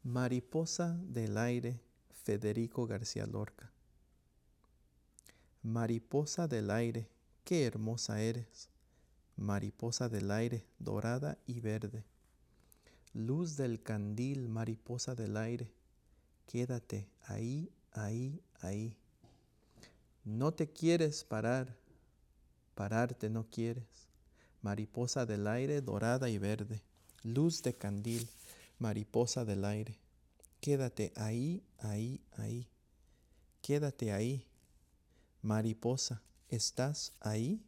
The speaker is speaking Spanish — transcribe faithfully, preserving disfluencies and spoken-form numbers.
Mariposa del aire, Federico García Lorca. Mariposa del aire, qué hermosa eres. Mariposa del aire, dorada y verde. Luz del candil, mariposa del aire, quédate ahí, ahí, ahí. No te quieres parar, pararte no quieres. Mariposa del aire, dorada y verde. Luz de candil, mariposa del aire. Quédate ahí, ahí, ahí. Quédate ahí. Mariposa, ¿estás ahí?